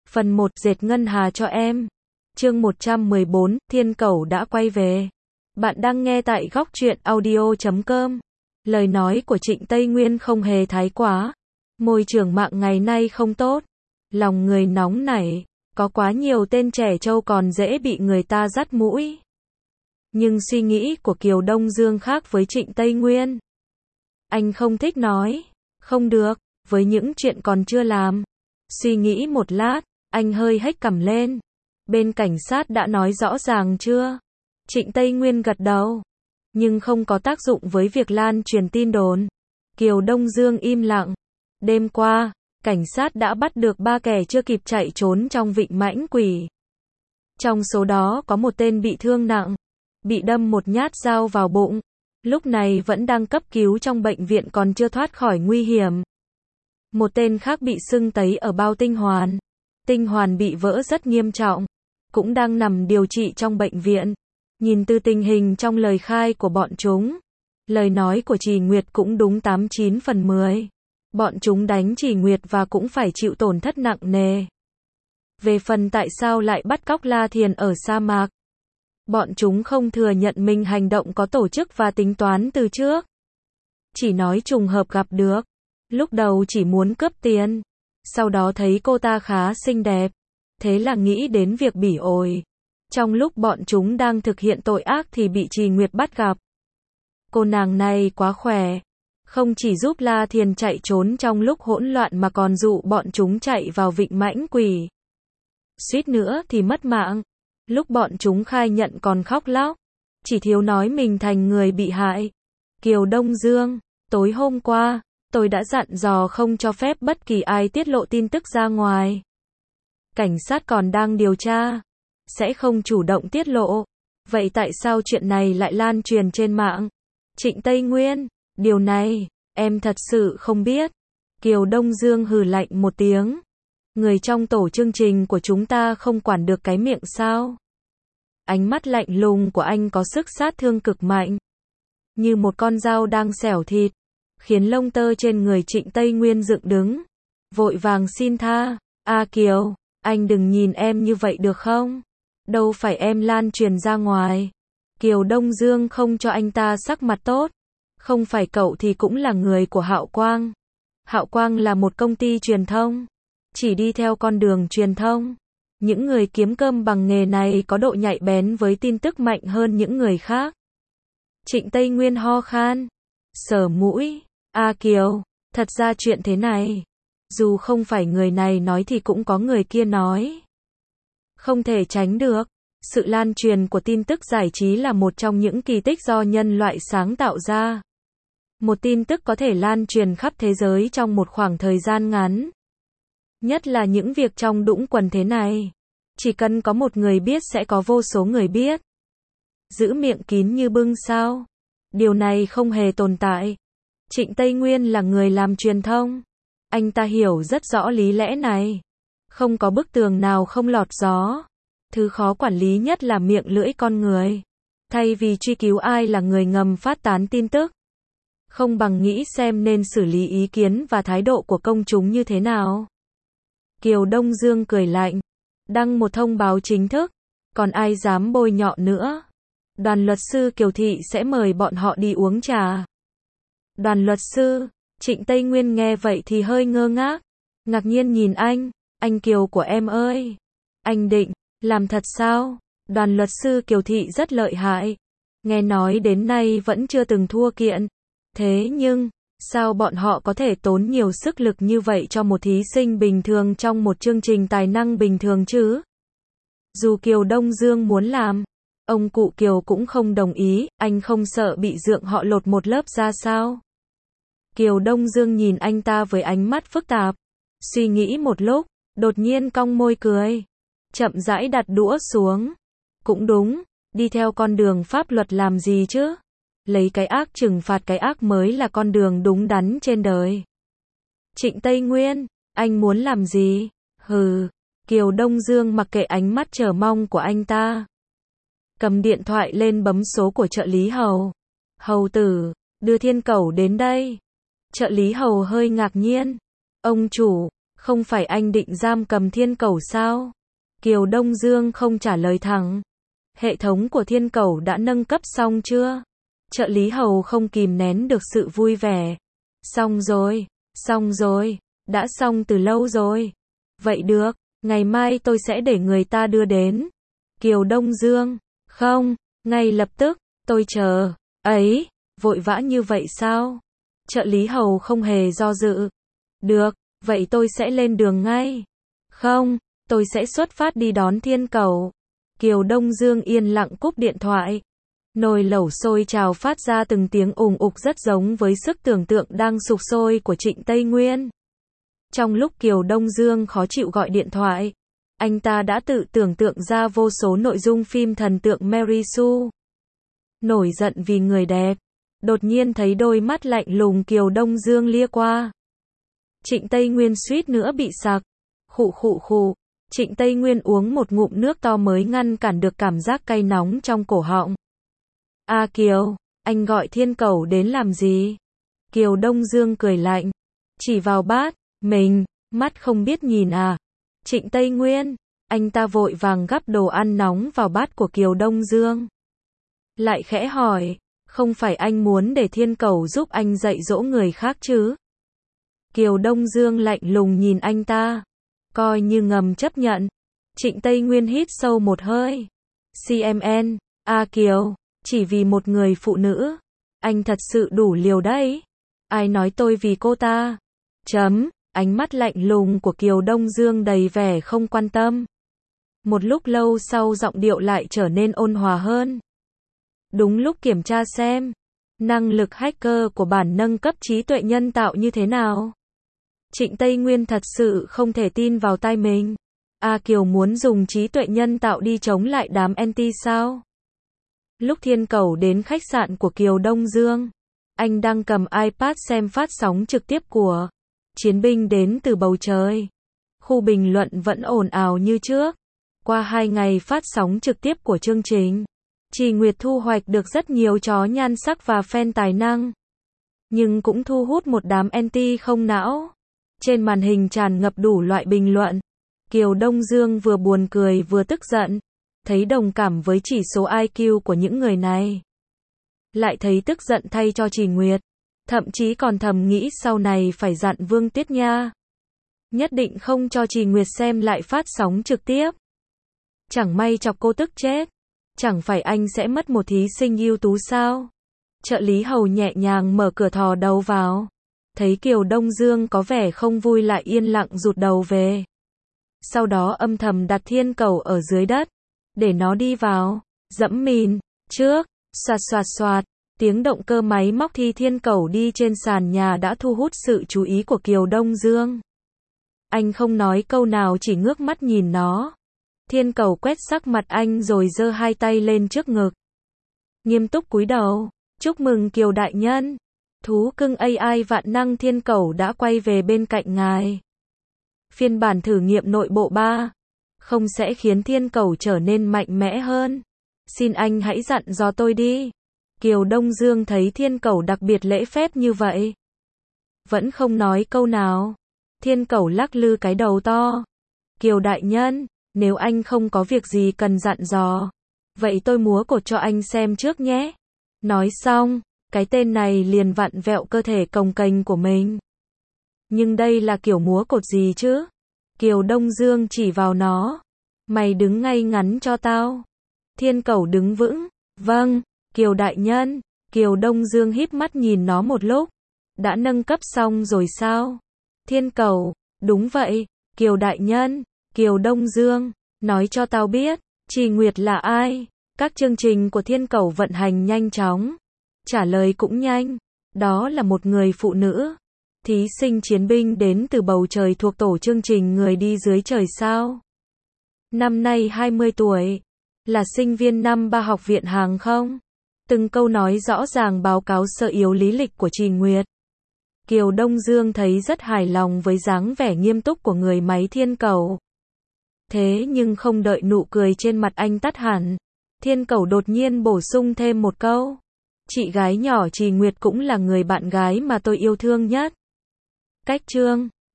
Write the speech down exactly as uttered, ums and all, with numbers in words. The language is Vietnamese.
Phần một, dệt ngân hà cho em. Chương một trăm mười bốn, Thiên Cẩu đã quay về. Bạn đang nghe tại góc truyện audio chấm com. Lời nói của Trịnh Tây Nguyên không hề thái quá. Môi trường mạng ngày nay không tốt. Lòng người nóng nảy. Có quá nhiều tên trẻ trâu còn dễ bị người ta dắt mũi. Nhưng suy nghĩ của Kiều Đông Dương khác với Trịnh Tây Nguyên. Anh không thích nói. Không được, với những chuyện còn chưa làm. Suy nghĩ một lát, anh hơi hếch cằm lên. Bên cảnh sát đã nói rõ ràng chưa? Trịnh Tây Nguyên gật đầu. Nhưng không có tác dụng với việc lan truyền tin đồn. Kiều Đông Dương im lặng. Đêm qua, cảnh sát đã bắt được ba kẻ chưa kịp chạy trốn trong Vịnh Mãnh Quỷ. Trong số đó có một tên bị thương nặng, bị đâm một nhát dao vào bụng. Lúc này vẫn đang cấp cứu trong bệnh viện còn chưa thoát khỏi nguy hiểm. Một tên khác bị sưng tấy ở bao tinh hoàn. Tinh hoàn bị vỡ rất nghiêm trọng. Cũng đang nằm điều trị trong bệnh viện. Nhìn từ tình hình trong lời khai của bọn chúng. Lời nói của Trì Nguyệt cũng đúng tám chín phần mười. Bọn chúng đánh Trì Nguyệt và cũng phải chịu tổn thất nặng nề. Về phần tại sao lại bắt cóc La Thiền ở sa mạc. Bọn chúng không thừa nhận mình hành động có tổ chức và tính toán từ trước. Chỉ nói trùng hợp gặp được. Lúc đầu chỉ muốn cướp tiền. Sau đó thấy cô ta khá xinh đẹp. Thế là nghĩ đến việc bỉ ổi. Trong lúc bọn chúng đang thực hiện tội ác thì bị Trì Nguyệt bắt gặp. Cô nàng này quá khỏe. Không chỉ giúp La Thiền chạy trốn trong lúc hỗn loạn mà còn dụ bọn chúng chạy vào Vịnh Mãnh Quỷ. Suýt nữa thì mất mạng. Lúc bọn chúng khai nhận còn khóc lóc. Chỉ thiếu nói mình thành người bị hại. Kiều Đông Dương, tối hôm qua, tôi đã dặn dò không cho phép bất kỳ ai tiết lộ tin tức ra ngoài. Cảnh sát còn đang điều tra. Sẽ không chủ động tiết lộ. Vậy tại sao chuyện này lại lan truyền trên mạng? Trịnh Tây Nguyên, điều này, em thật sự không biết. Kiều Đông Dương hừ lạnh một tiếng. Người trong tổ chương trình của chúng ta không quản được cái miệng sao? Ánh mắt lạnh lùng của anh có sức sát thương cực mạnh. Như một con dao đang xẻo thịt. Khiến lông tơ trên người Trịnh Tây Nguyên dựng đứng. Vội vàng xin tha. A Kiều, anh đừng nhìn em như vậy được không? Đâu phải em lan truyền ra ngoài. Kiều Đông Dương không cho anh ta sắc mặt tốt. Không phải cậu thì cũng là người của Hạo Quang. Hạo Quang là một công ty truyền thông. Chỉ đi theo con đường truyền thông. Những người kiếm cơm bằng nghề này có độ nhạy bén với tin tức mạnh hơn những người khác. Trịnh Tây Nguyên ho khan. Sờ mũi. A Kiều, thật ra chuyện thế này. Dù không phải người này nói thì cũng có người kia nói. Không thể tránh được. Sự lan truyền của tin tức giải trí là một trong những kỳ tích do nhân loại sáng tạo ra. Một tin tức có thể lan truyền khắp thế giới trong một khoảng thời gian ngắn. Nhất là những việc trong đũng quần thế này. Chỉ cần có một người biết sẽ có vô số người biết. Giữ miệng kín như bưng sao? Điều này không hề tồn tại. Trịnh Tây Nguyên là người làm truyền thông. Anh ta hiểu rất rõ lý lẽ này. Không có bức tường nào không lọt gió. Thứ khó quản lý nhất là miệng lưỡi con người. Thay vì truy cứu ai là người ngầm phát tán tin tức. Không bằng nghĩ xem nên xử lý ý kiến và thái độ của công chúng như thế nào. Kiều Đông Dương cười lạnh. Đăng một thông báo chính thức. Còn ai dám bôi nhọ nữa. Đoàn luật sư Kiều Thị sẽ mời bọn họ đi uống trà. Đoàn luật sư, Trịnh Tây Nguyên nghe vậy thì hơi ngơ ngác. Ngạc nhiên nhìn anh. Anh Kiều của em ơi. Anh định, làm thật sao? Đoàn luật sư Kiều Thị rất lợi hại. Nghe nói đến nay vẫn chưa từng thua kiện. Thế nhưng, sao bọn họ có thể tốn nhiều sức lực như vậy cho một thí sinh bình thường trong một chương trình tài năng bình thường chứ? Dù Kiều Đông Dương muốn làm, ông cụ Kiều cũng không đồng ý, anh không sợ bị dượng họ lột một lớp ra sao? Kiều Đông Dương nhìn anh ta với ánh mắt phức tạp. Suy nghĩ một lúc, đột nhiên cong môi cười. Chậm rãi đặt đũa xuống. Cũng đúng, đi theo con đường pháp luật làm gì chứ? Lấy cái ác trừng phạt cái ác mới là con đường đúng đắn trên đời. Trịnh Tây Nguyên, anh muốn làm gì? Hừ. Kiều Đông Dương mặc kệ ánh mắt chờ mong của anh ta. Cầm điện thoại lên bấm số của trợ lý Hầu. Hầu tử, đưa Thiên Cẩu đến đây. Trợ lý Hầu hơi ngạc nhiên. Ông chủ, Không phải anh định giam cầm thiên cầu sao? Kiều Đông Dương không trả lời thẳng. Hệ thống của thiên cầu đã nâng cấp xong chưa? Trợ lý hầu không kìm nén được sự vui vẻ. Xong rồi, xong rồi, đã xong từ lâu rồi. Vậy được, ngày mai tôi sẽ để người ta đưa đến. Kiều Đông Dương, không, ngay lập tức, tôi chờ. Ấy, vội vã như vậy sao? Trợ lý hầu không hề do dự. Được, vậy tôi sẽ lên đường ngay. Không, tôi sẽ xuất phát đi đón thiên cầu. Kiều Đông Dương yên lặng cúp điện thoại. Nồi lẩu sôi trào phát ra từng tiếng ùng ục rất giống với sức tưởng tượng đang sục sôi của Trịnh Tây Nguyên. Trong lúc Kiều Đông Dương khó chịu gọi điện thoại, anh ta đã tự tưởng tượng ra vô số nội dung phim thần tượng Mary Sue. Nổi giận vì người đẹp, đột nhiên thấy đôi mắt lạnh lùng Kiều Đông Dương lia qua. Trịnh Tây Nguyên suýt nữa bị sặc. Khụ khụ khụ. Trịnh Tây Nguyên uống một ngụm nước to mới ngăn cản được cảm giác cay nóng trong cổ họng. A Kiều, anh gọi thiên cầu đến làm gì? Kiều Đông Dương cười lạnh, chỉ vào bát, mình, mắt không biết nhìn à? Trịnh Tây Nguyên, anh ta vội vàng gắp đồ ăn nóng vào bát của Kiều Đông Dương. Lại khẽ hỏi, không phải anh muốn để thiên cầu giúp anh dạy dỗ người khác chứ? Kiều Đông Dương lạnh lùng nhìn anh ta, coi như ngầm chấp nhận. Trịnh Tây Nguyên hít sâu một hơi. xê em en, A Kiều, chỉ vì một người phụ nữ, anh thật sự đủ liều đấy. Ai nói tôi vì cô ta? Chấm, ánh mắt lạnh lùng của Kiều Đông Dương đầy vẻ không quan tâm. Một lúc lâu sau giọng điệu lại trở nên ôn hòa hơn. Đúng lúc kiểm tra xem, năng lực hacker của bản nâng cấp trí tuệ nhân tạo như thế nào. Trịnh Tây Nguyên thật sự không thể tin vào tai mình. A Kiều muốn dùng trí tuệ nhân tạo đi chống lại đám anti sao? Lúc thiên cầu đến khách sạn của Kiều Đông Dương, anh đang cầm iPad xem phát sóng trực tiếp của chiến binh đến từ bầu trời. Khu bình luận vẫn ồn ào như trước. Qua hai ngày phát sóng trực tiếp của chương trình, Trì Nguyệt thu hoạch được rất nhiều chó nhan sắc và fan tài năng. Nhưng cũng thu hút một đám anti không não. Trên màn hình tràn ngập đủ loại bình luận. Kiều Đông Dương vừa buồn cười vừa tức giận. Thấy đồng cảm với chỉ số i kiu của những người này. Lại thấy tức giận thay cho Trì Nguyệt. Thậm chí còn thầm nghĩ sau này phải dặn Vương Tiết Nha. Nhất định không cho Trì Nguyệt xem lại phát sóng trực tiếp. Chẳng may chọc cô tức chết. Chẳng phải anh sẽ mất một thí sinh ưu tú sao? Trợ lý hầu nhẹ nhàng mở cửa thò đầu vào. Thấy Kiều Đông Dương có vẻ không vui lại yên lặng rụt đầu về. Sau đó âm thầm đặt thiên cầu ở dưới đất. Để nó đi vào. Dẫm mìn. Trước. Xoạt xoạt xoạt. Tiếng động cơ máy móc thi thiên cầu đi trên sàn nhà đã thu hút sự chú ý của Kiều Đông Dương. Anh không nói câu nào chỉ ngước mắt nhìn nó. Thiên cầu quét sắc mặt anh rồi giơ hai tay lên trước ngực. Nghiêm túc cúi đầu. Chúc mừng Kiều đại nhân. Thú cưng a i vạn năng thiên cầu đã quay về bên cạnh ngài. Phiên bản thử nghiệm nội bộ ba. Không sẽ khiến thiên cầu trở nên mạnh mẽ hơn. Xin anh hãy dặn dò tôi đi. Kiều Đông Dương thấy thiên cầu đặc biệt lễ phép như vậy. Vẫn không nói câu nào. Thiên cầu lắc lư cái đầu to. Kiều đại nhân, nếu anh không có việc gì cần dặn dò, vậy tôi múa cột cho anh xem trước nhé. Nói xong, cái tên này liền vặn vẹo cơ thể cồng kềnh của mình. Nhưng đây là kiểu múa cột gì chứ? Kiều Đông Dương chỉ vào nó. Mày đứng ngay ngắn cho tao. Thiên cầu đứng vững. Vâng, Kiều đại nhân. Kiều Đông Dương híp mắt nhìn nó một lúc. Đã nâng cấp xong rồi sao? Thiên cầu, đúng vậy, Kiều đại nhân. Kiều Đông Dương, nói cho tao biết, Trì Nguyệt là ai? Các chương trình của thiên cầu vận hành nhanh chóng. Trả lời cũng nhanh. Đó là một người phụ nữ. Thí sinh chiến binh đến từ bầu trời thuộc tổ chương trình Người đi dưới trời sao. Năm nay hai mươi tuổi. Là sinh viên năm ba học viện hàng không. Từng câu nói rõ ràng báo cáo sơ yếu lý lịch của Trì Nguyệt. Kiều Đông Dương thấy rất hài lòng với dáng vẻ nghiêm túc của người máy thiên cầu. Thế nhưng không đợi nụ cười trên mặt anh tắt hẳn, thiên cầu đột nhiên bổ sung thêm một câu. Chị gái nhỏ Trì Nguyệt cũng là người bạn gái mà tôi yêu thương nhất. Cách chương